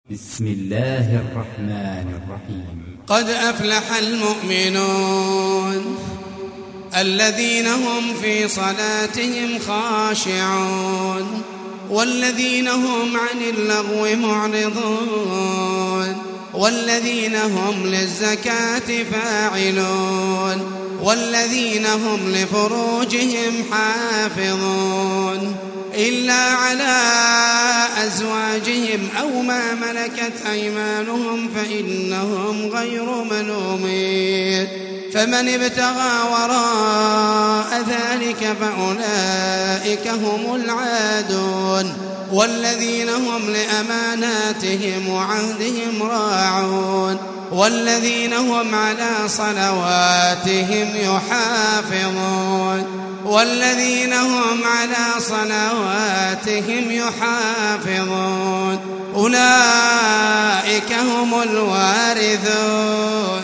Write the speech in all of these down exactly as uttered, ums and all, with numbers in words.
بسم الله الرحمن الرحيم. قد أفلح المؤمنون الذين هم في صلاتهم خاشعون والذين هم عن اللغو معرضون والذين هم للزكاة فاعلون والذين هم لفروجهم حافظون إلا على أزواجهم أو ما ملكت أيمانهم فإنهم غير ملومين فمن ابتغى وراء ذلك فأولئك هم العادون والذين هم لأماناتهم وعهدهم راعون والذين هم على صلواتهم يحافظون والذين هم على صلواتهم يحافظون أولئك هم الوارثون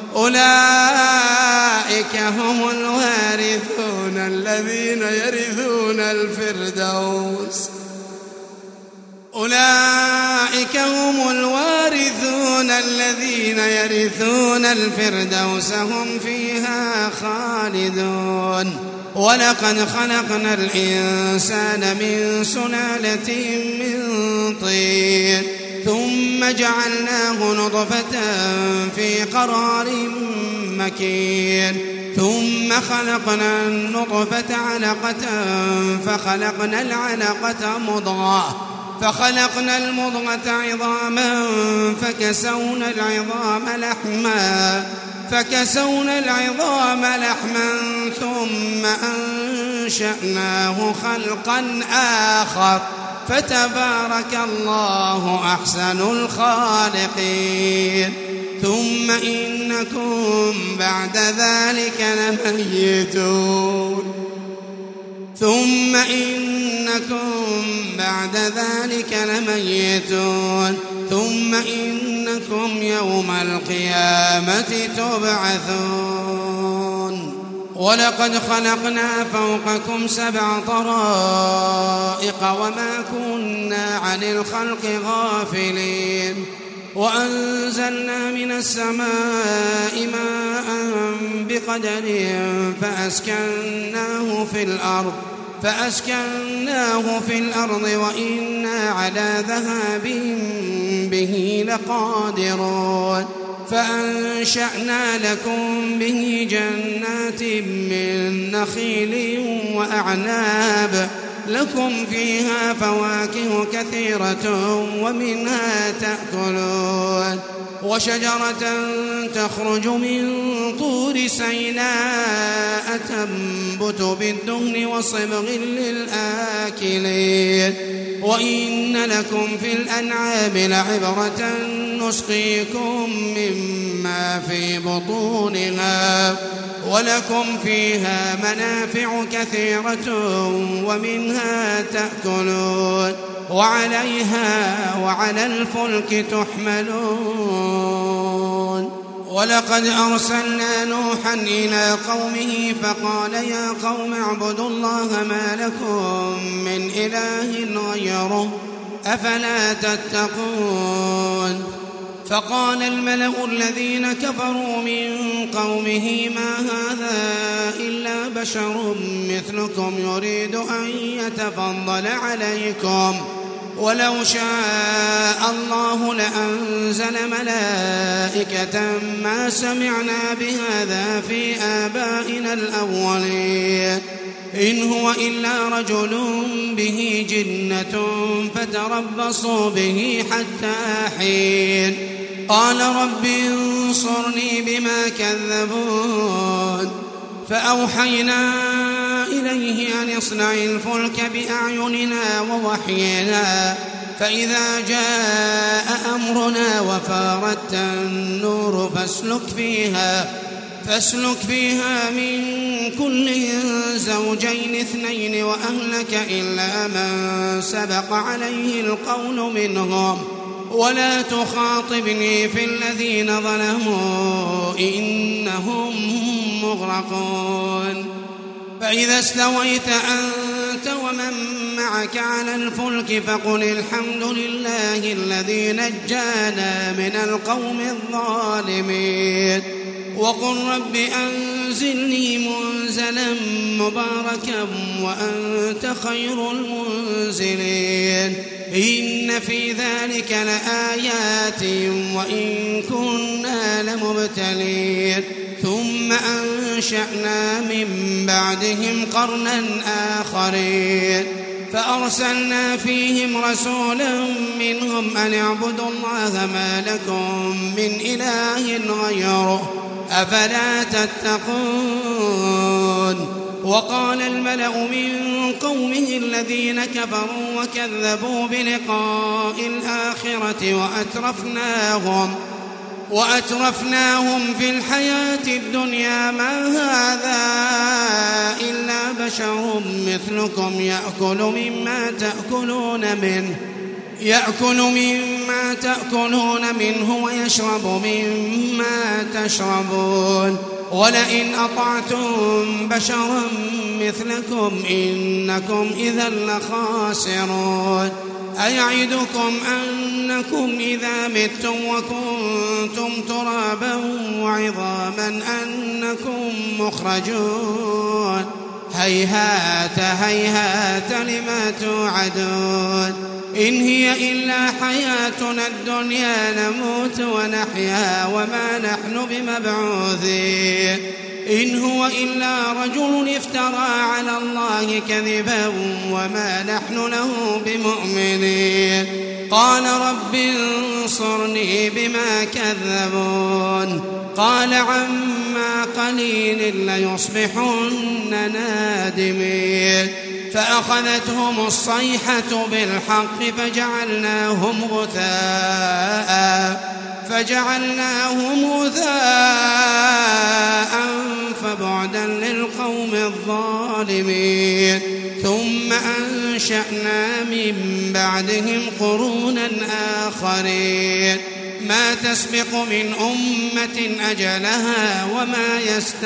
أولئك هم الوارثون الذين يرثون الفردوس أولئك هم الوارثون الذين يرثون الفردوس هم فيها خالدون ولقد خلقنا الإنسان من سلالة من طين ثم جعلناه نطفة في قرار مكين ثم خلقنا النطفة علقة فخلقنا العلقة مضغة فخلقنا المضغة عظاما فكسونا العظام لحما فكسونا العظام لحما ثم أنشأناه خلقا آخر فتبارك الله أحسن الخالقين ثم إنكم بعد ذلك لميتون ثم إنكم بعد ذلك لميتون ثم إنكم يوم القيامة تبعثون ولقد خلقنا فوقكم سبع طرائق وما كنا عن الخلق غافلين وأنزلنا من السماء ماء بقدر فأسكناه في الأرض فأسكناه في الأرض وإنا على ذهاب به لقادرون فأنشأنا لكم به جنات من نخيل وأعناب لكم فيها فواكه كثيرة ومنها تأكلون وشجرة تخرج من طور سيناء تنبت بالدهن وصبغ للآكلين وإن لكم في الأنعام لعبرة نسقيكم مما في بطونها ولكم فيها منافع كثيرة ومنها تأكلون وعليها وعلى الفلك تحملون ولقد أرسلنا نوحا إلى قومه فقال يا قوم اعبدوا الله ما لكم من إله غيره أفلا تتقون فقال الملأ الذين كفروا من قومه ما هذا إلا بشر مثلكم يريد أن يتفضل عليكم ولو شاء الله لأنزل ملائكة ما سمعنا بهذا في آبائنا الأولين إن هو إلا رجل به جنة فتربصوا به حتى حين قال رب انصرني بما كذبون فأوحينا إليه أن اصنع الفلك بأعيننا ووحينا فإذا جاء أمرنا وفارت النور فاسلك فيها فاسلك فيها من كل زوجين اثنين وأهلك إلا من سبق عليه القول منهم ولا تخاطبني في الذين ظلموا إنهم مغرقون فإذا استويت أنت أنت ومن معك على الفلك فقل الحمد لله الذي نجانا من القوم الظالمين وقل رب أنزلني منزلا مباركا وأنت خير المنزلين إن في ذلك لآيات وإن كنا لمبتلين ثم أنشأنا من بعدهم قرنا آخرين فأرسلنا فيهم رسولا منهم أن اعبدوا الله ما لكم من إله غيره أفلا تتقون وقال الملأ من قومه الذين كفروا وكذبوا بلقاء الآخرة وأترفناهم وأترفناهم في الحياة الدنيا ما هذا إلا بشر مثلكم يأكل مما تأكلون منه يأكل مما تأكلون منه ويشرب مما تشربون ولئن أطعتم بشرا مثلكم إنكم إذا لخاسرون أيعدكم أنكم إذا متم وكنتم ترابا وعظاما أنكم مخرجون هيهات هيهات لما توعدون إن هي إلا حياتنا الدنيا نموت ونحيا وما نحن بمبعوثين إن هو إلا رجل افترى على الله كذبا وما نحن له بمؤمنين قال رب انصرني بما كذبون قال عما قليل ليصبحن نادمين فأخذتهم الصيحة بالحق فجعلناهم غثاء فجعلناهم غثاء فبعدا للقوم الظالمين ثم أنشأنا من بعدهم قرونا آخرين ما تسبق من أمة أجلها وما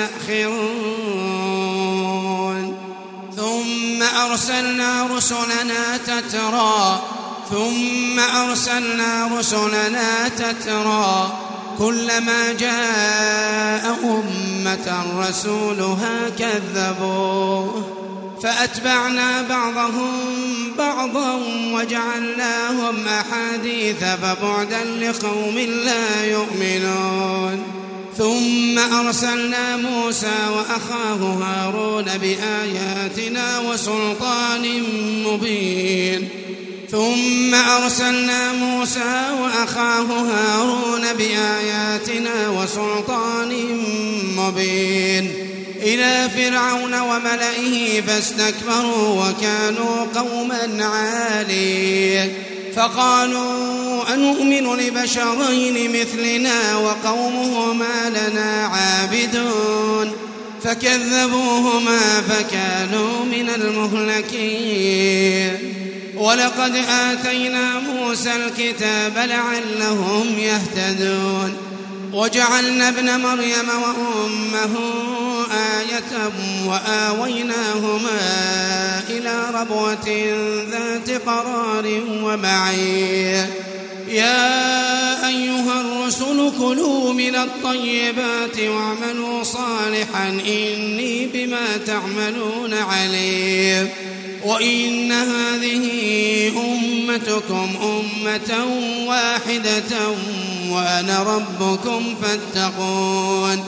يستأخرون ثم أرسلنا رسلنا تترى ثم أرسلنا رسلنا تترى كلما جاء أمة رسولها كذبوه فأتبعنا بعضهم بعضا وجعلناهم أحاديث فبعدا لقوم لا يؤمنون ثم أرسلنا موسى وأخاه هارون بآياتنا وسلطان مبين ثم أرسلنا موسى وأخاه هارون بآياتنا وسلطان مبين إلى فرعون وملئه فاستكبروا وكانوا قوما عالين فقالوا أنؤمن لبشرين مثلنا وقومهما لنا عابدون فكذبوهما فكانوا من المهلكين ولقد آتينا موسى الكتاب لعلهم يهتدون وجعلنا ابن مريم وأمه آية وآويناهما إلى ربوة ذات قرار ومعين يا أيها الرسل كلوا من الطيبات واعملوا صالحا إني بما تعملون عليم وإن هذه أمتكم أمة واحدة وأنا ربكم فاتقون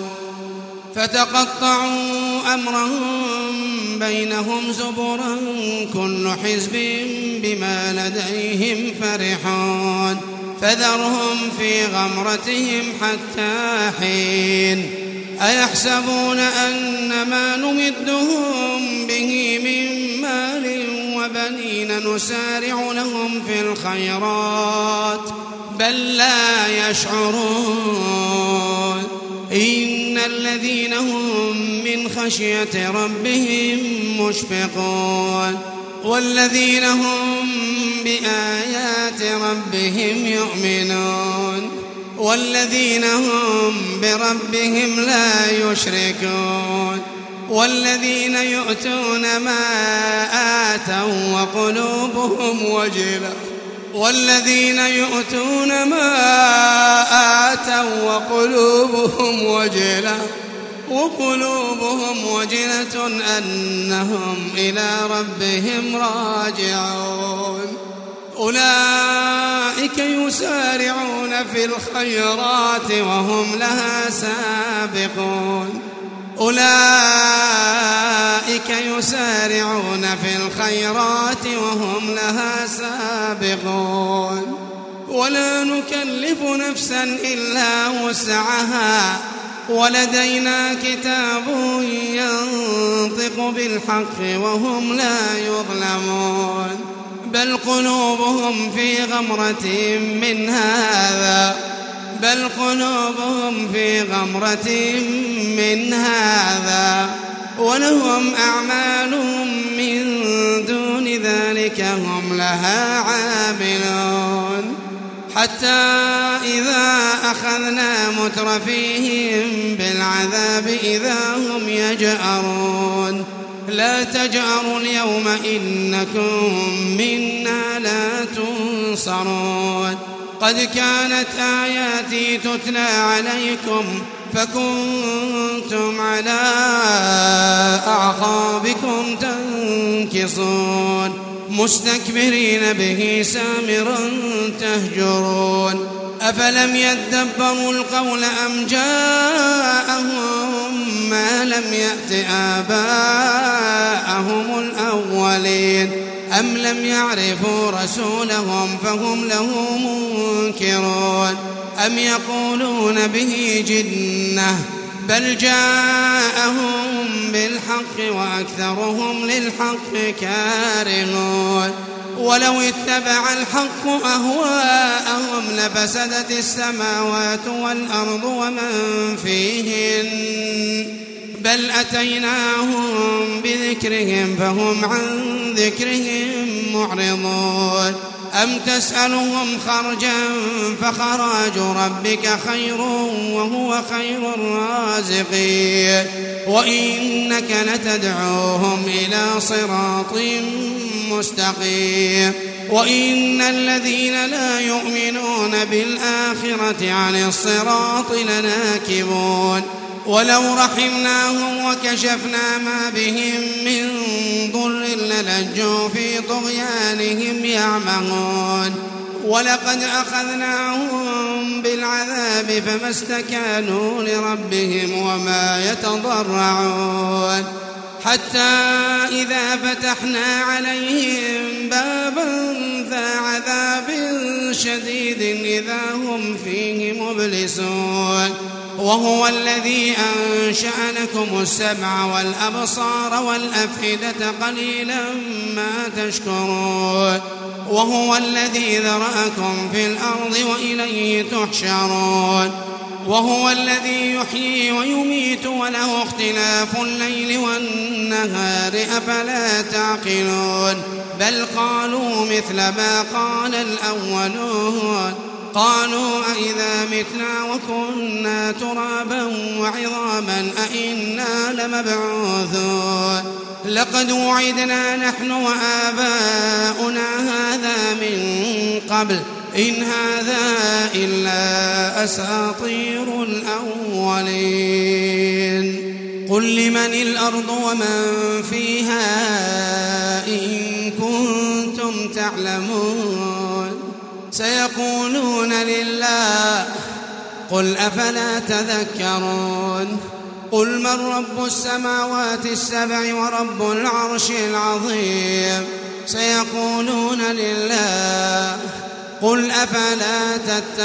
فتقطعوا أمرهم بينهم زبرا كل حزب بما لديهم فرحون فذرهم في غمرتهم حتى حين أيحسبون أن ما نمدهم به من مال وبنين نسارع لهم في الخيرات بل لا يشعرون إن الذين هم من خشية ربهم مشفقون والذين هم بآيات ربهم يؤمنون والذين هم بربهم لا يشركون والذين يؤتون ما آتوا وقلوبهم وجلة والذين يؤتون ما آتوا وقلوبهم وجلة وقلوبهم وجلة أنهم إلى ربهم راجعون أولئك يسارعون في الخيرات وهم لها سابقون أولئك يسارعون في الخيرات وهم لها سابقون ولا نكلف نفسا إلا وسعها ولدينا كتاب ينطق بالحق وهم لا يظلمون بل قلوبهم في غمرة من هذا بل قلوبهم في غمرة من هذا ولهم أعمال من دون ذلك هم لها عاملون حتى إذا أخذنا مترفيهم بالعذاب إذا هم يجأرون لا تجأروا اليوم إنكم منا لا تنصرون قد كانت آياتي تتلى عليكم فكنتم على أعقابكم تنكصون مستكبرين به سامرا تهجرون أفلم يدبروا القول أم جاءهم ما لم يأت آباءهم الأولين أم لم يعرفوا رسولهم فهم له منكرون أم يقولون به جنة بل جاءهم بالحق وأكثرهم للحق كارهون ولو اتبع الحق أهواءهم لفسدت السماوات والأرض ومن فيهن بل أتيناهم بذكرهم فهم عن ذكرهم معرضون أم تسألهم خرجا فخراج ربك خير وهو خير الرازقين وإنك لتدعوهم إلى صراط مستقيم وإن الذين لا يؤمنون بالآخرة عن الصراط لناكبون ولو رحمناهم وكشفنا ما بهم من ضر للجوا في طغيانهم يعمهون ولقد أخذناهم بالعذاب فما استكانوا لربهم وما يتضرعون حتى إذا فتحنا عليهم بابا ذا عذاب شديد إذا هم فيه مبلسون وهو الذي أنشأ لكم السمع والأبصار والأفئدة قليلا ما تشكرون وهو الذي ذرأكم في الأرض وإليه تحشرون وهو الذي يحيي ويميت وله اختلاف الليل والنهار أفلا تعقلون بل قالوا مثل ما قال الأولون قالوا أئذا متنا وكنا ترابا وعظاما أئنا لمبعوثون لقد وعدنا نحن وآباؤنا هذا من قبل إن هذا إلا أساطير الأولين قل لمن الأرض ومن فيها إن كنتم تعلمون سيقولون لله قل أفلا تذكرون قل من رب السماوات السبع ورب العرش العظيم سيقولون لله قل أفلا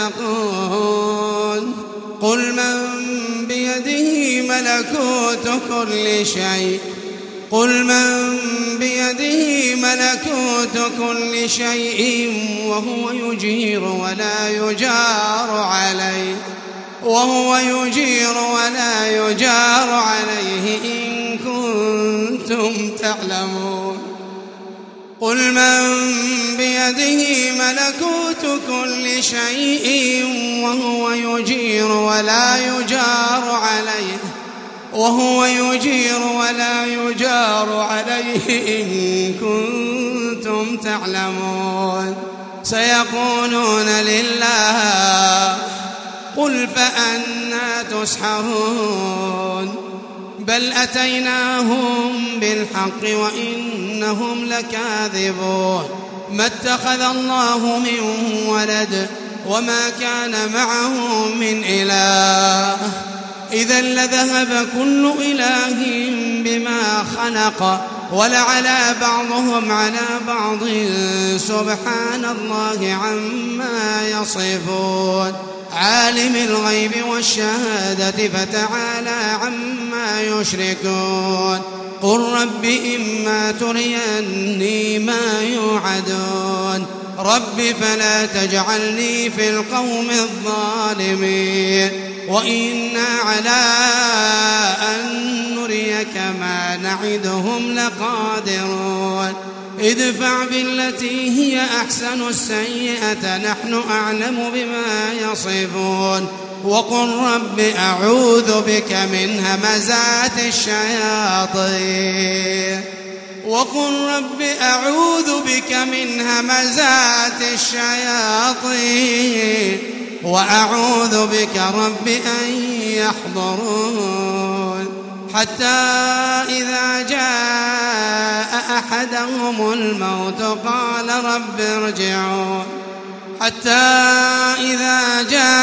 تتقون قل من بيده ملكوت كل شيء قل من بيده ملكوت كل شيء وهو يجير ولا يجار عليه وهو يجير ولا يجار عليه إن كنتم تعلمون قل من بيده ملكوت كل شيء وهو يجير ولا يجار عليه وهو يجير ولا يجار عليه إن كنتم تعلمون. سيقولون لله قل فأنى تسحرون بل أتيناهم بالحق وإنهم لكاذبون. ما اتخذ الله من ولد وما كان معه من إله إذا لذهب كل إله بما خلق ولعلى بعضهم على بعض سبحان الله عما يصفون. عالم الغيب والشهادة فتعالى عما يشركون. قل رب إما تريني ما يوعدون رب فلا تجعلني في القوم الظالمين وإنا على أن نريك ما نعدهم لقادرون. ادفع بالتي هي أحسن السيئة نحن أعلم بما يصفون. وقل رب أعوذ بك من همزات الشياطين وقل رب أعوذ بك من همزات الشياطين وأعوذ بك رب أن يحضرون. حتى إذا جاء أحدهم الموت قال رب ارجعون حتى إذا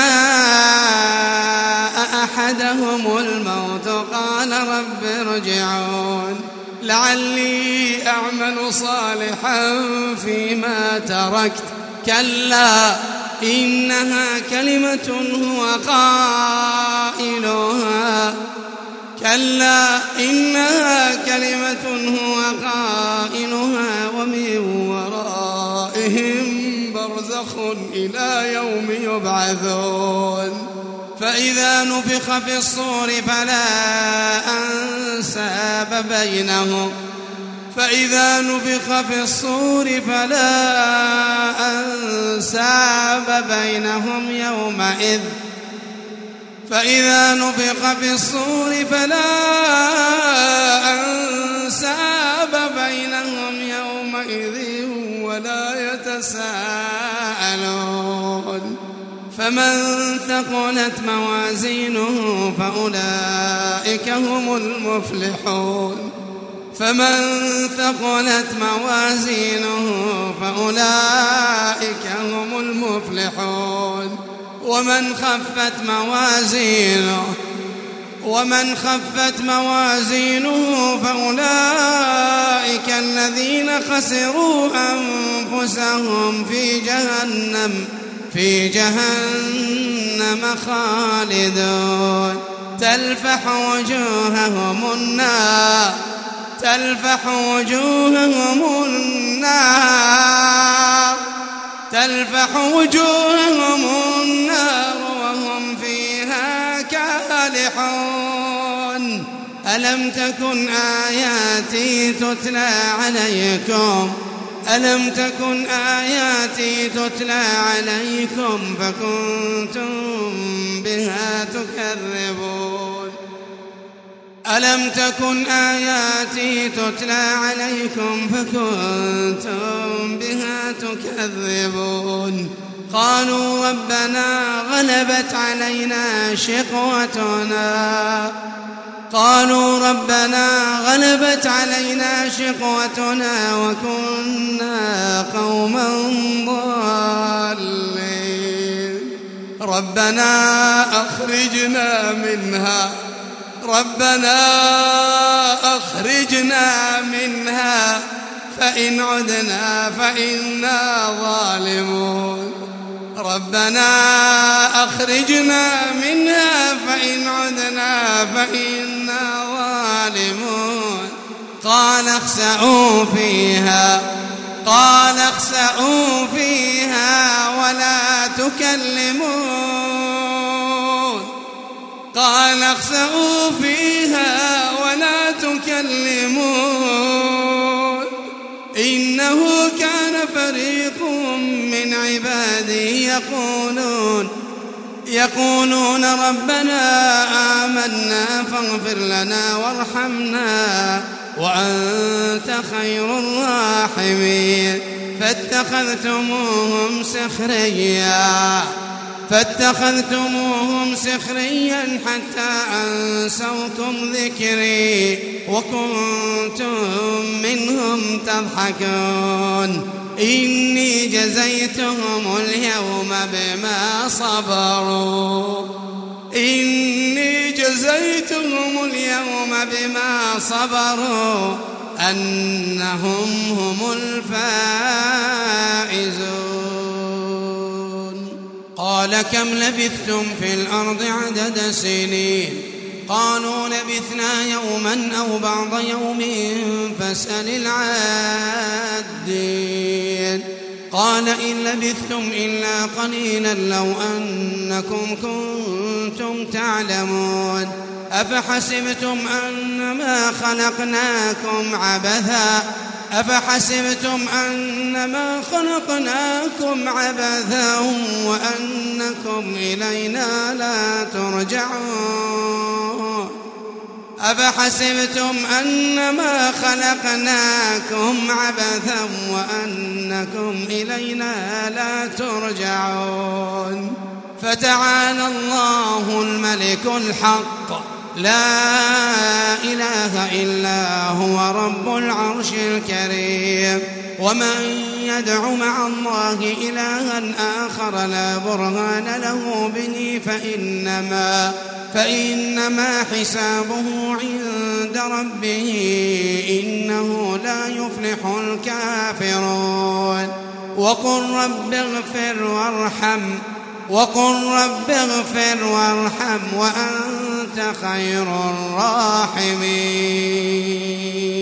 جاء أحدهم الموت قال رب ارجعون لعلي أعمل صالحا فيما تركت كلا إنها كلمة هو قائلها كلا إنها كلمة هو قائلها ومن ورائهم برزخ إلى يوم يبعثون. فإذا نفخ في الصور فلا أنساب بينهم فإذا نفخ في الصور فلا أنساب بينهم يومئذ فإذا نفخ في الصور فلا أنساب بينهم يومئذ ولا يتساءلون. فمن ثقلت موازينه فأولئك هم المفلحون فمن ثقلت موازينه فأولئك هم المفلحون. ومن خفت موازينه ومن خفت موازينه فأولئك الذين خسروا أنفسهم في جهنم في جهنم خالدون. تلفح وجوههم النار تلفح وجوههم النار تلفح وجوههم النار وهم فيها كالحون. ألم تكن آياتي تتلى عليكم ألم تكن آياتي تتلى عليكم فكنتم بها تكذبون ألم تكن آياتي تتلى عليكم فكنتم بها تكذبون. قالوا ربنا غلبت علينا شقوتنا قالوا ربنا غلبت علينا شقوتنا وكنا قوما ضالين ربنا أخرجنا منها ربنا أخرجنا منها فإن عدنا فإنا ظالمون ربنا أخرجنا منها فإن عدنا فإنا ظالمون. قال اخسئوا فيها قال اخسئوا فيها ولا تكلمون قال اخسئوا فيها ولا تكلمون إنه كان فريق من عبادي يقولون يقولون ربنا آمنا فاغفر لنا وارحمنا وأنت خير الراحمين فاتخذتموهم سخريا فاتخذتموهم سخريا حتى أنسوكم ذكري وكنتم منهم تضحكون إني جزيتهم اليوم بما صبروا إني جزيتهم اليوم بما صبروا أنهم هم الفائزون قال كم لبثتم في الأرض عدد سنين قالوا لبثنا يوما أو بعض يوم فاسأل العادين قال إن لبثتم إلا قليلا لو أنكم كنتم تعلمون أفحسبتم أنما خلقناكم عبثا أفحسبتم أنما خلقناكم عبثا وأنكم إلينا لا ترجعون أفحسبتم أنما خلقناكم عبثا وأنكم إلينا لا ترجعون فتعالى الله الملك الحق لا إله إلا هو رب العرش الكريم ومن يدع مع الله إلها آخر لا برهان له به فإنما فإنما حسابه عند ربه إنه لا يفلح الكافرون وقل رب اغفر وارحم وقل رب اغفر وارحم وأنت خير الراحمين